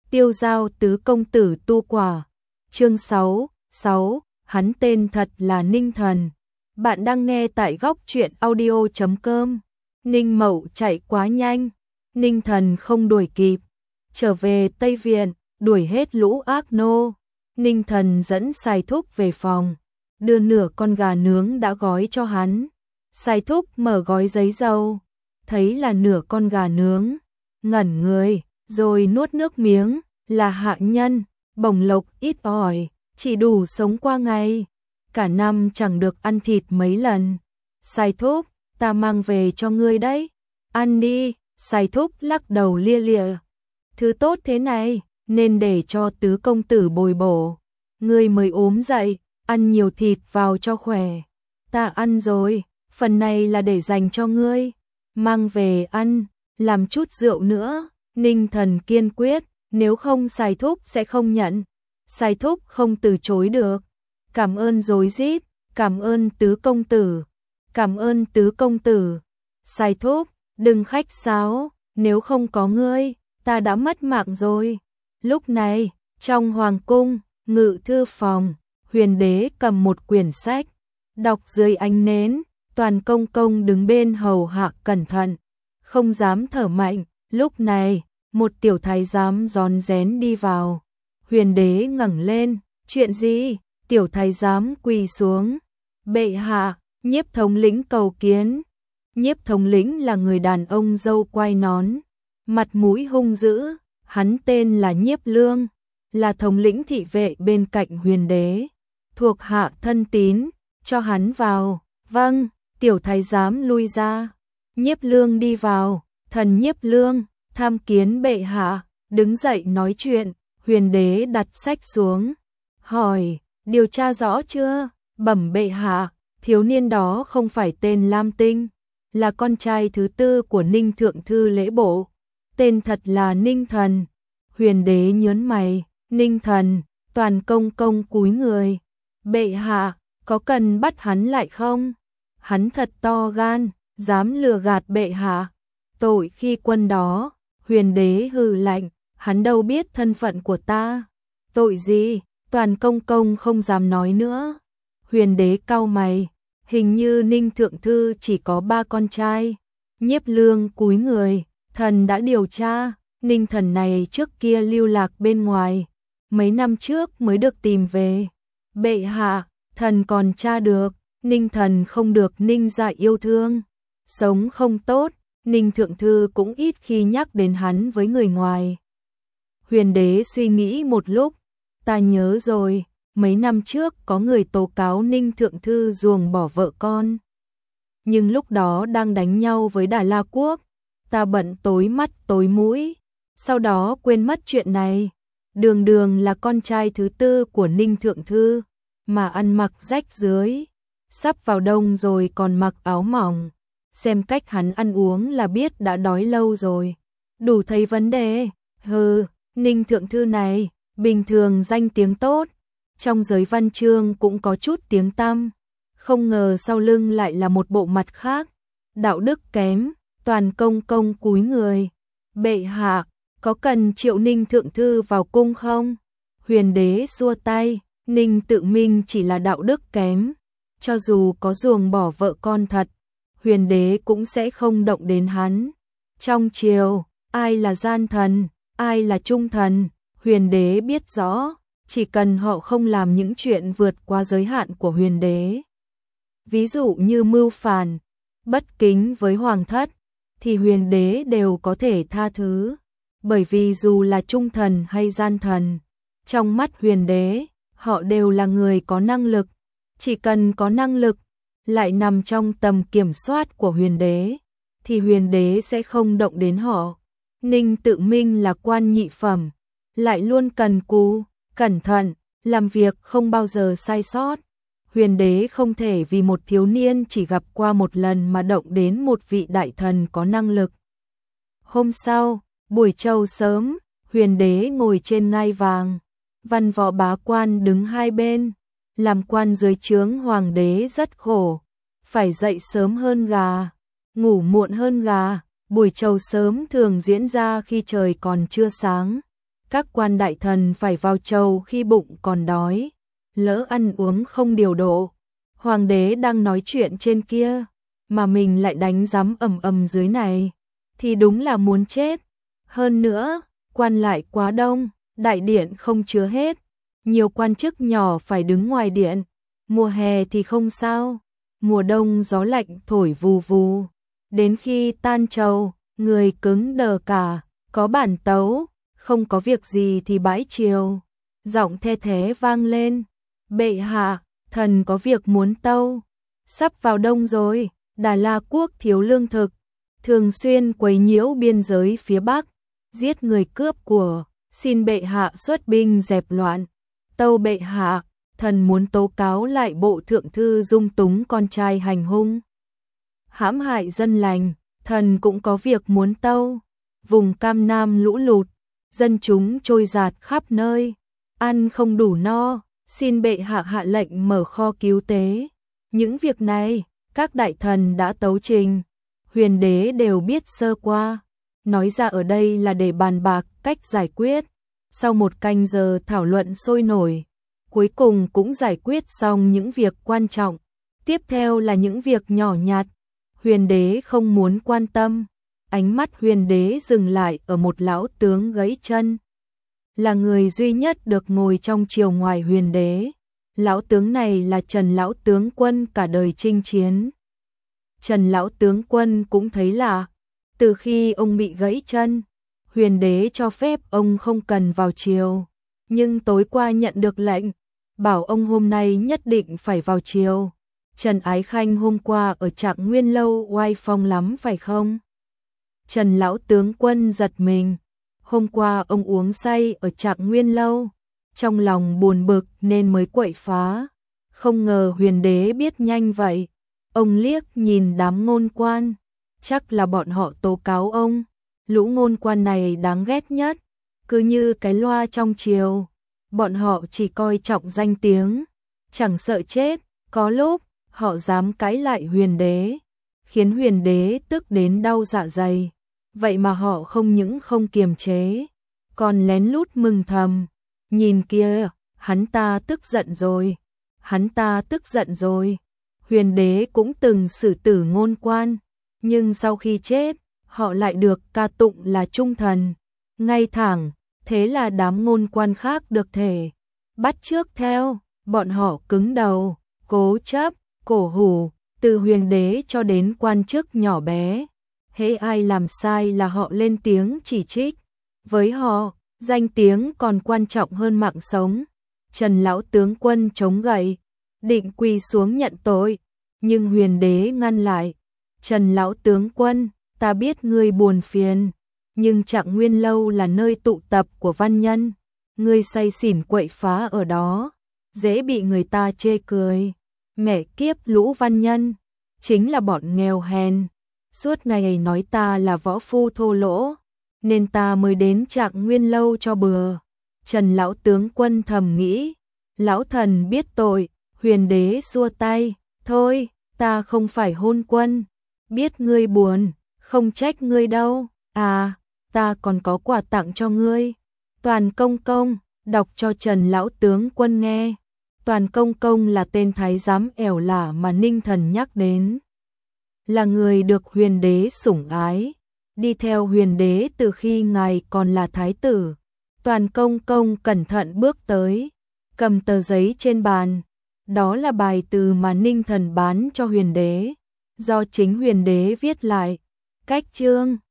Tiêu giao tứ công tử tu quả. Chương 6, hắn tên thật là Ninh Thần. Bạn đang nghe tại góc truyện audio.com. Ninh Mậu chạy quá nhanh, Ninh Thần không đuổi kịp. Trở về Tây Viện, đuổi hết lũ ác nô. Ninh Thần dẫn Sai Thúc về phòng, đưa nửa con gà nướng đã gói cho hắn. Sai Thúc mở gói giấy dầu, thấy là nửa con gà nướng, ngẩn người, rồi nuốt nước miếng, là hạ nhân, bổng lộc ít ỏi, chỉ đủ sống qua ngày, cả năm chẳng được ăn thịt mấy lần. Sai Thúc, ta mang về cho ngươi đấy, ăn đi. Sai Thúc lắc đầu lia lịa, thứ tốt thế này, nên để cho tứ công tử bồi bổ. Ngươi mới ốm dậy, ăn nhiều thịt vào cho khỏe. Ta ăn rồi, phần này là để dành cho ngươi. Mang về ăn, làm chút rượu nữa. Ninh Thần kiên quyết, nếu không Sai Thúc sẽ không nhận. Sai Thúc không từ chối được. Cảm ơn rối rít, cảm ơn tứ công tử, cảm ơn tứ công tử. Sai Thúc, đừng khách sáo, nếu không có ngươi, ta đã mất mạng rồi. Lúc này, trong hoàng cung, ngự thư phòng, Huyền Đế cầm một quyển sách, đọc dưới ánh nến. Toàn công công đứng bên hầu hạ cẩn thận, không dám thở mạnh. Lúc này, một tiểu thái giám rón rén đi vào. Huyền Đế ngẩng lên, chuyện gì? Tiểu thái giám quỳ xuống. Bệ hạ, Nhiếp thống lĩnh cầu kiến. Nhiếp thống lĩnh là người đàn ông râu quai nón, mặt mũi hung dữ, hắn tên là Nhiếp Lương, là thống lĩnh thị vệ bên cạnh Huyền Đế, thuộc hạ thân tín, cho hắn vào. Vâng. Tiểu thái giám lui ra. Nhiếp Lương đi vào, thần Nhiếp Lương, tham kiến bệ hạ, đứng dậy nói chuyện. Huyền Đế đặt sách xuống, hỏi, điều tra rõ chưa? Bẩm bệ hạ, thiếu niên đó không phải tên Lam Tinh, là con trai thứ tư của Ninh Thượng Thư Lễ Bộ, tên thật là Ninh Thần. Huyền Đế nhớn mày, Ninh Thần. Toàn công công cúi người, bệ hạ, có cần bắt hắn lại không? Hắn thật to gan, dám lừa gạt bệ hạ. Tội khi quân đó. Huyền Đế hừ lạnh, hắn đâu biết thân phận của ta. Tội gì? Toàn công công không dám nói nữa. Huyền Đế cau mày, hình như Ninh Thượng Thư chỉ có 3 con trai. Nhiếp Lương cúi người, thần đã điều tra, Ninh Thần này trước kia lưu lạc bên ngoài, mấy năm trước mới được tìm về. Bệ hạ, thần còn tra được. Ninh Thần không được Ninh gia yêu thương, sống không tốt, Ninh Thượng Thư cũng ít khi nhắc đến hắn với người ngoài. Huyền Đế suy nghĩ một lúc, ta nhớ rồi, mấy năm trước có người tố cáo Ninh Thượng Thư ruồng bỏ vợ con. Nhưng lúc đó đang đánh nhau với Đà La Quốc, ta bận tối mắt tối mũi, sau đó quên mất chuyện này. Đường Đường là con trai thứ tư của Ninh Thượng Thư, mà ăn mặc rách rưới. Sắp vào đông rồi còn mặc áo mỏng, xem cách hắn ăn uống là biết đã đói lâu rồi. Đủ thấy vấn đề. Hừ, Ninh Thượng Thư này, bình thường danh tiếng tốt, trong giới văn chương cũng có chút tiếng tăm, không ngờ sau lưng lại là một bộ mặt khác, đạo đức kém. Toàn công công cúi người, bệ hạ, có cần triệu Ninh Thượng Thư vào cung không? Huyền Đế xua tay, Ninh Tự Minh chỉ là đạo đức kém. Cho dù có ruồng bỏ vợ con thật, Huyền Đế cũng sẽ không động đến hắn. Trong triều, ai là gian thần, ai là trung thần, Huyền Đế biết rõ, chỉ cần họ không làm những chuyện vượt qua giới hạn của Huyền Đế. Ví dụ như mưu phản, bất kính với hoàng thất, thì Huyền Đế đều có thể tha thứ. Bởi vì dù là trung thần hay gian thần, trong mắt Huyền Đế, họ đều là người có năng lực. Chỉ cần có năng lực, lại nằm trong tầm kiểm soát của Huyền Đế, thì Huyền Đế sẽ không động đến họ. Ninh Tự Minh là quan nhị phẩm, lại luôn cần cù, cẩn thận, làm việc không bao giờ sai sót. Huyền Đế không thể vì một thiếu niên chỉ gặp qua một lần mà động đến một vị đại thần có năng lực. Hôm sau, buổi trâu sớm, Huyền Đế ngồi trên ngai vàng, văn võ bá quan đứng hai bên. Làm quan dưới trướng hoàng đế rất khổ, phải dậy sớm hơn gà, ngủ muộn hơn gà. Buổi trầu sớm thường diễn ra khi trời còn chưa sáng, Các quan đại thần phải vào chầu khi bụng còn đói, lỡ ăn uống không điều độ. Hoàng đế đang nói chuyện trên kia, mà mình lại đánh giám ầm ầm dưới này, thì đúng là muốn chết. Hơn nữa, quan lại quá đông, đại điện không chứa hết, nhiều quan chức nhỏ phải đứng ngoài điện. Mùa hè thì không sao, mùa đông gió lạnh thổi vù vù, đến khi tan chầu, người cứng đờ cả, có bản tấu, không có việc gì thì bãi triều. Giọng the thế vang lên, bệ hạ, thần có việc muốn tâu. Sắp vào đông rồi, Đà La quốc thiếu lương thực, thường xuyên quấy nhiễu biên giới phía Bắc, giết người cướp của, xin bệ hạ xuất binh dẹp loạn. Tâu bệ hạ, thần muốn tố cáo lại bộ thượng thư dung túng con trai hành hung, hãm hại dân lành. Thần cũng có việc muốn tâu. Vùng Cam Nam lũ lụt, dân chúng trôi dạt khắp nơi, ăn không đủ no, xin bệ hạ hạ lệnh mở kho cứu tế. Những việc này, các đại thần đã tấu trình, Huyền đế đều biết sơ qua, nói ra ở đây là để bàn bạc cách giải quyết. Sau 1 canh giờ thảo luận sôi nổi, cuối cùng cũng giải quyết xong những việc quan trọng. Tiếp theo là những việc nhỏ nhặt, Huyền đế không muốn quan tâm. Ánh mắt Huyền đế dừng lại ở một lão tướng gãy chân, là người duy nhất được ngồi trong triều ngoài Huyền đế. Lão tướng này là Trần lão tướng quân cả đời chinh chiến. Trần lão tướng quân cũng thấy lạ, từ khi ông bị gãy chân, Huyền đế cho phép ông không cần vào triều, nhưng tối qua nhận được lệnh, bảo ông hôm nay nhất định phải vào triều. Trần Ái Khanh hôm qua ở Trạng Nguyên lâu oai phong lắm phải không? Trần lão tướng quân giật mình, hôm qua ông uống say ở Trạng Nguyên lâu, trong lòng buồn bực nên mới quậy phá, không ngờ Huyền đế biết nhanh vậy. Ông liếc nhìn đám ngôn quan, chắc là bọn họ tố cáo ông. Lũ ngôn quan này đáng ghét nhất, cứ như cái loa trong triều, bọn họ chỉ coi trọng danh tiếng, chẳng sợ chết. Có lúc họ dám cãi lại Huyền đế, khiến Huyền đế tức đến đau dạ dày. Vậy mà họ không những không kiềm chế, còn lén lút mừng thầm. Nhìn kia, hắn ta tức giận rồi, hắn ta tức giận rồi. Huyền đế cũng từng xử tử ngôn quan, nhưng sau khi chết, họ lại được ca tụng là trung thần, ngay thẳng. Thế là đám ngôn quan khác được thể bắt chước theo, bọn họ cứng đầu, cố chấp, cổ hủ, từ Huyền đế cho đến quan chức nhỏ bé. Hễ ai làm sai là họ lên tiếng chỉ trích. Với họ, danh tiếng còn quan trọng hơn mạng sống. Trần lão tướng quân chống gậy, định quỳ xuống nhận tội, nhưng Huyền đế ngăn lại. Trần lão tướng quân, ta biết ngươi buồn phiền, nhưng Trạng Nguyên lâu là nơi tụ tập của văn nhân, ngươi say xỉn quậy phá ở đó, dễ bị người ta chê cười. Mẹ kiếp, lũ văn nhân chính là bọn nghèo hèn, suốt ngày nói ta là võ phu thô lỗ, nên ta mới đến Trạng Nguyên lâu cho bừa. Trần lão tướng quân thầm nghĩ, lão thần biết tội. Huyền đế xua tay, thôi, ta không phải hôn quân, biết ngươi buồn, không trách ngươi đâu. À, ta còn có quà tặng cho ngươi. Toàn công công đọc cho Trần lão tướng quân nghe. Toàn công công là tên thái giám ẻo lả mà Ninh Thần nhắc đến, là người được Huyền đế sủng ái, đi theo Huyền đế từ khi ngài còn là thái tử. Toàn công công cẩn thận bước tới, cầm tờ giấy trên bàn, đó là bài từ mà Ninh Thần bán cho Huyền đế, do chính Huyền đế viết lại. Cách chương